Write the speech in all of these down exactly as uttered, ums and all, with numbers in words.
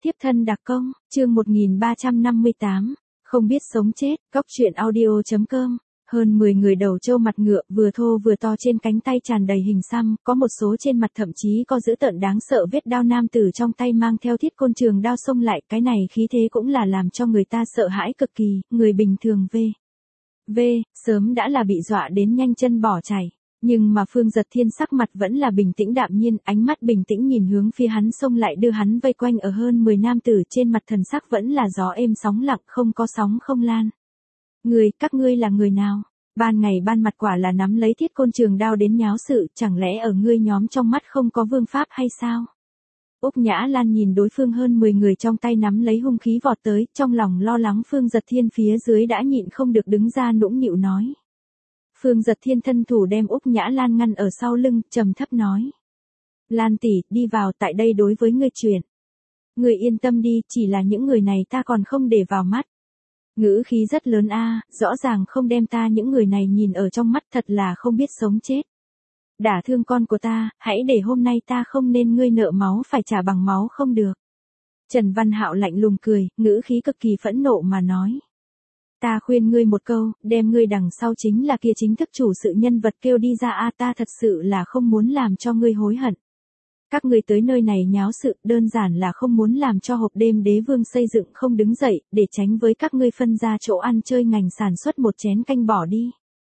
Tiếp thân đặc công, chương một nghìn ba trăm năm mươi tám, không biết sống chết, góc truyện audio chấm com. Hơn mười người đầu trâu mặt ngựa, vừa thô vừa to, trên cánh tay tràn đầy hình xăm, có một số trên mặt thậm chí có dữ tợn đáng sợ vết đao, nam tử trong tay mang theo thiết côn trường đao xông lại, cái này khí thế cũng là làm cho người ta sợ hãi cực kỳ, người bình thường v. V, sớm đã là bị dọa đến nhanh chân bỏ chạy. Nhưng mà Phương Giật Thiên sắc mặt vẫn là bình tĩnh đạm nhiên, ánh mắt bình tĩnh nhìn hướng phía hắn xông lại, đưa hắn vây quanh ở hơn mười nam tử, trên mặt thần sắc vẫn là gió êm sóng lặng, không có sóng không lan. Người, các ngươi là người nào? Ban ngày ban mặt quả là nắm lấy thiết côn trường đao đến nháo sự, chẳng lẽ ở ngươi nhóm trong mắt không có vương pháp hay sao? Úc Nhã Lan nhìn đối phương hơn mười người trong tay nắm lấy hung khí vọt tới, trong lòng lo lắng. Phương Giật Thiên phía dưới đã nhịn không được đứng ra nũng nịu nói. Phương Giật Thiên thân thủ đem Úc Nhã Lan ngăn ở sau lưng, trầm thấp nói. Lan tỷ, đi vào, tại đây đối với ngươi chuyện. Ngươi yên tâm đi, chỉ là những người này ta còn không để vào mắt. Ngữ khí rất lớn a, rõ ràng không đem ta những người này nhìn ở trong mắt, thật là không biết sống chết. Đả thương con của ta, hãy để hôm nay ta không nên ngươi nợ máu phải trả bằng máu không được. Trần Văn Hạo lạnh lùng cười, ngữ khí cực kỳ phẫn nộ mà nói. Ta khuyên ngươi một câu, đem ngươi đằng sau chính là kia chính thức chủ sự nhân vật kêu đi ra a, ta thật sự là không muốn làm cho ngươi hối hận. Các ngươi tới nơi này nháo sự, đơn giản là không muốn làm cho hộp đêm đế vương xây dựng không đứng dậy, để tránh với các ngươi phân ra chỗ ăn chơi ngành sản xuất một chén canh bỏ đi.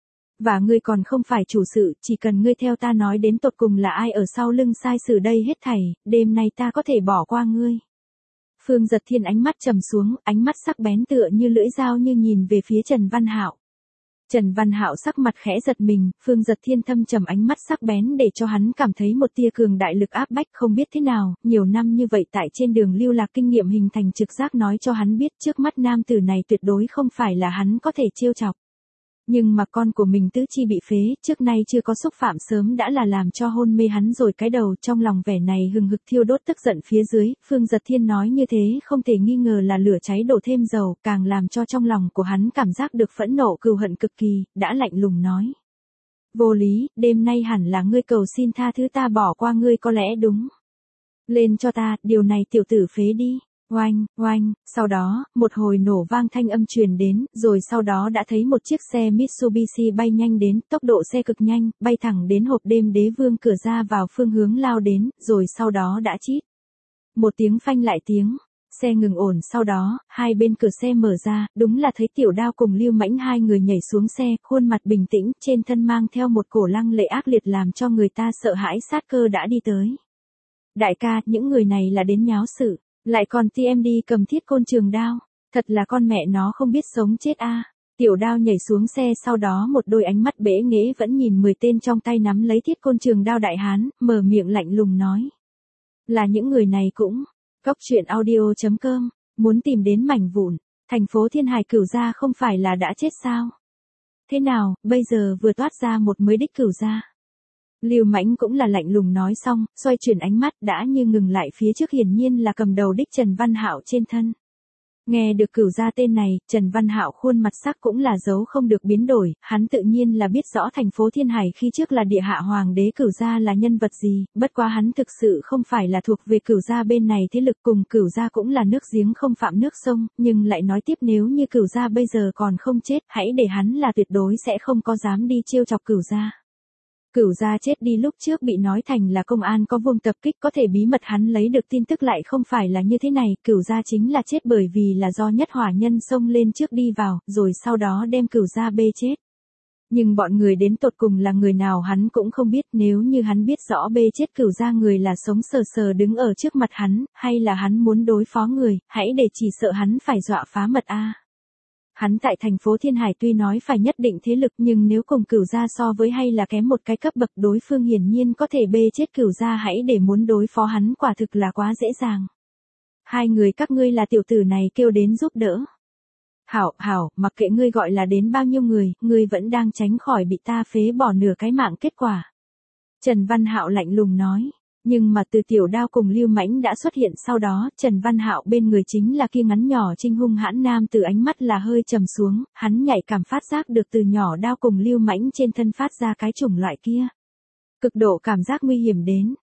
Và ngươi còn không phải chủ sự, chỉ cần ngươi theo ta nói đến tột cùng là ai ở sau lưng sai sử đây hết thảy, đêm nay ta có thể bỏ qua ngươi. Phương Giật Thiên ánh mắt trầm xuống, ánh mắt sắc bén tựa như lưỡi dao, như nhìn về phía Trần Văn Hạo. Trần Văn Hạo sắc mặt khẽ giật mình, Phương Giật Thiên thâm trầm ánh mắt sắc bén để cho hắn cảm thấy một tia cường đại lực áp bách, không biết thế nào, nhiều năm như vậy tại trên đường lưu lạc kinh nghiệm hình thành trực giác nói cho hắn biết trước mắt nam tử này tuyệt đối không phải là hắn có thể trêu chọc. Nhưng mà con của mình tứ chi bị phế, trước nay chưa có xúc phạm, sớm đã là làm cho hôn mê hắn rồi cái đầu, trong lòng vẻ này hừng hực thiêu đốt tức giận phía dưới, Phương Giật Thiên nói như thế không thể nghi ngờ là lửa cháy đổ thêm dầu, càng làm cho trong lòng của hắn cảm giác được phẫn nộ cừu hận cực kỳ, đã lạnh lùng nói. Vô lý, đêm nay hẳn là ngươi cầu xin tha thứ ta bỏ qua ngươi có lẽ đúng. Lên cho ta, điều này tiểu tử phế đi. Oanh, oanh, sau đó, một hồi nổ vang thanh âm truyền đến, rồi sau đó đã thấy một chiếc xe Mitsubishi bay nhanh đến, tốc độ xe cực nhanh, bay thẳng đến hộp đêm đế vương cửa ra vào phương hướng lao đến, rồi sau đó đã chít. Một tiếng phanh lại tiếng, xe ngừng ổn, sau đó, hai bên cửa xe mở ra, đúng là thấy Tiểu Đao cùng Lưu Mãnh hai người nhảy xuống xe, khuôn mặt bình tĩnh, trên thân mang theo một cổ lăng lệ ác liệt làm cho người ta sợ hãi sát cơ đã đi tới. Đại ca, những người này là đến nháo sự. Lại còn tê em đi cầm thiết côn trường đao, thật là con mẹ nó không biết sống chết a. À. Tiểu Đao nhảy xuống xe, sau đó một đôi ánh mắt bẽ nghễ vẫn nhìn mười tên trong tay nắm lấy thiết côn trường đao đại hán, mở miệng lạnh lùng nói. Là những người này cũng, góc truyện audio chấm com, muốn tìm đến mảnh vụn, thành phố Thiên Hải Cửu gia không phải là đã chết sao? Thế nào, bây giờ vừa toát ra một mới đích Cửu gia. Lưu Mãnh cũng là lạnh lùng nói xong, xoay chuyển ánh mắt đã như ngừng lại phía trước, hiển nhiên là cầm đầu đích Trần Văn Hạo trên thân. Nghe được Cửu gia tên này, Trần Văn Hạo khuôn mặt sắc cũng là dấu không được biến đổi, hắn tự nhiên là biết rõ thành phố Thiên Hải khi trước là địa hạ hoàng đế Cửu gia là nhân vật gì, bất quá hắn thực sự không phải là thuộc về Cửu gia bên này thế lực, cùng Cửu gia cũng là nước giếng không phạm nước sông, nhưng lại nói tiếp nếu như Cửu gia bây giờ còn không chết, hãy để hắn là tuyệt đối sẽ không có dám đi trêu chọc Cửu gia. Cửu gia chết đi lúc trước bị nói thành là công an có vuông tập kích, có thể bí mật hắn lấy được tin tức lại không phải là như thế này, Cửu gia chính là chết bởi vì là do nhất hỏa nhân xông lên trước đi vào, rồi sau đó đem Cửu gia bê chết. Nhưng bọn người đến tột cùng là người nào hắn cũng không biết, nếu như hắn biết rõ bê chết Cửu gia người là sống sờ sờ đứng ở trước mặt hắn, hay là hắn muốn đối phó người, hãy để chỉ sợ hắn phải dọa phá mật a. À. Hắn tại thành phố Thiên Hải tuy nói phải nhất định thế lực, nhưng nếu cùng Cửu gia so với hay là kém một cái cấp bậc, đối phương hiển nhiên có thể bê chết Cửu gia, hãy để muốn đối phó hắn quả thực là quá dễ dàng. Hai người các ngươi là tiểu tử này kêu đến giúp đỡ. Hảo, hảo, mặc kệ ngươi gọi là đến bao nhiêu người, ngươi vẫn đang tránh khỏi bị ta phế bỏ nửa cái mạng kết quả. Trần Văn Hạo lạnh lùng nói. Nhưng mà từ Tiểu Đao cùng Lưu Mãnh đã xuất hiện sau đó, Trần Văn Hạo bên người chính là kia ngắn nhỏ trinh hung hãn nam từ ánh mắt là hơi trầm xuống, hắn nhạy cảm phát giác được từ nhỏ Đao cùng Lưu Mãnh trên thân phát ra cái chủng loại kia. Cực độ cảm giác nguy hiểm đến,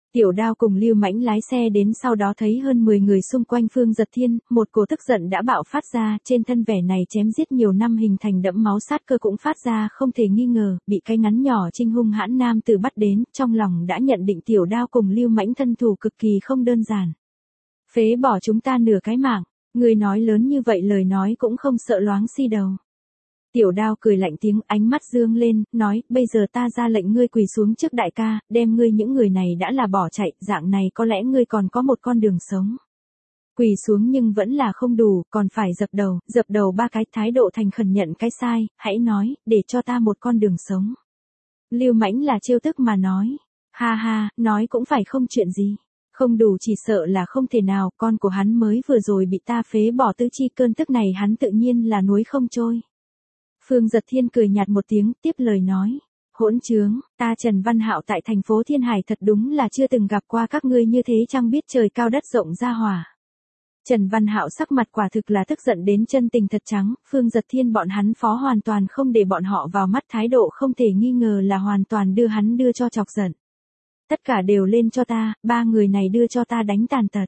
Tiểu Đao cùng Lưu Mãnh lái xe đến, sau đó thấy hơn mười người xung quanh Phương Giật Thiên, một cổ tức giận đã bạo phát ra, trên thân vẻ này chém giết nhiều năm hình thành đẫm máu sát cơ cũng phát ra không thể nghi ngờ, bị cái ngắn nhỏ trinh hung hãn nam tử bắt đến, trong lòng đã nhận định Tiểu Đao cùng Lưu Mãnh thân thủ cực kỳ không đơn giản. Phế bỏ chúng ta nửa cái mạng, người nói lớn như vậy lời nói cũng không sợ loáng xi đầu. Tiểu Đao cười lạnh tiếng, ánh mắt dương lên, nói, bây giờ ta ra lệnh ngươi quỳ xuống trước đại ca, đem ngươi những người này đã là bỏ chạy, dạng này có lẽ ngươi còn có một con đường sống. Quỳ xuống nhưng vẫn là không đủ, còn phải dập đầu, dập đầu ba cái, thái độ thành khẩn nhận cái sai, hãy nói, để cho ta một con đường sống. Lưu Mãnh là trêu tức mà nói, ha ha, nói cũng phải không chuyện gì. Không đủ chỉ sợ là không thể nào, con của hắn mới vừa rồi bị ta phế bỏ tứ chi, cơn tức này hắn tự nhiên là nuối không trôi. Phương Giật Thiên cười nhạt một tiếng, tiếp lời nói, hỗn trướng, ta Trần Văn Hạo tại thành phố Thiên Hải thật đúng là chưa từng gặp qua các ngươi như thế, chẳng biết trời cao đất rộng ra hỏa. Trần Văn Hạo sắc mặt quả thực là tức giận đến chân tình thật trắng, Phương Giật Thiên bọn hắn phó hoàn toàn không để bọn họ vào mắt, thái độ không thể nghi ngờ là hoàn toàn đưa hắn đưa cho chọc giận. Tất cả đều lên cho ta, ba người này đưa cho ta đánh tàn tật.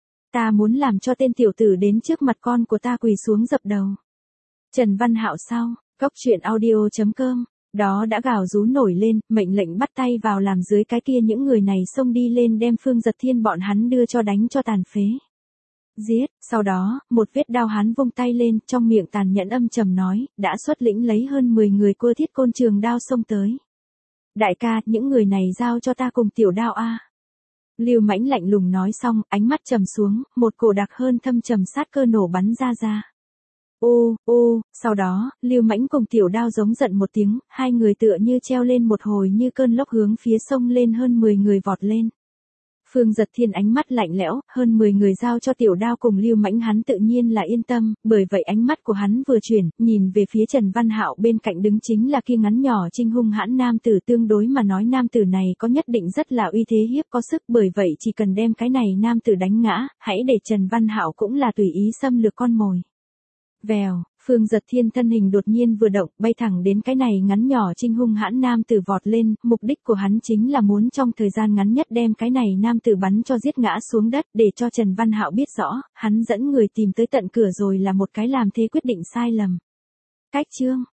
Ta muốn làm cho tên tiểu tử đến trước mặt con của ta quỳ xuống dập đầu. Trần Văn Hạo sao? Cốc truyện audio chấm com, đó đã gào rú nổi lên, mệnh lệnh bắt tay vào làm dưới cái kia những người này xông đi lên đem Phương Giật Thiên bọn hắn đưa cho đánh cho tàn phế. Giết, sau đó, một vết đao hắn vung tay lên, trong miệng tàn nhẫn âm trầm nói, đã xuất lĩnh lấy hơn mười người cua thiết côn trường đao xông tới. Đại ca, những người này giao cho ta cùng Tiểu Đao a. Lưu Mãnh lạnh lùng nói xong, ánh mắt trầm xuống, một cổ đặc hơn thâm trầm sát cơ nổ bắn ra ra. Ô, ô, sau đó, Lưu Mãnh cùng Tiểu Đao giống giận một tiếng, hai người tựa như treo lên một hồi như cơn lốc hướng phía sông lên, hơn mười người vọt lên. Phương Giật Thiên ánh mắt lạnh lẽo, hơn mười người giao cho Tiểu Đao cùng Lưu Mãnh hắn tự nhiên là yên tâm, bởi vậy ánh mắt của hắn vừa chuyển, nhìn về phía Trần Văn Hạo bên cạnh đứng chính là kia ngắn nhỏ trinh hung hãn nam tử, tương đối mà nói nam tử này có nhất định rất là uy thế hiếp có sức, bởi vậy chỉ cần đem cái này nam tử đánh ngã, hãy để Trần Văn Hạo cũng là tùy ý xâm lược con mồi. Vèo, Phương Giật Thiên thân hình đột nhiên vừa động, bay thẳng đến cái này ngắn nhỏ trinh hung hãn nam tử vọt lên, mục đích của hắn chính là muốn trong thời gian ngắn nhất đem cái này nam tử bắn cho giết ngã xuống đất, để cho Trần Văn Hạo biết rõ, hắn dẫn người tìm tới tận cửa rồi là một cái làm thế quyết định sai lầm. Cách chương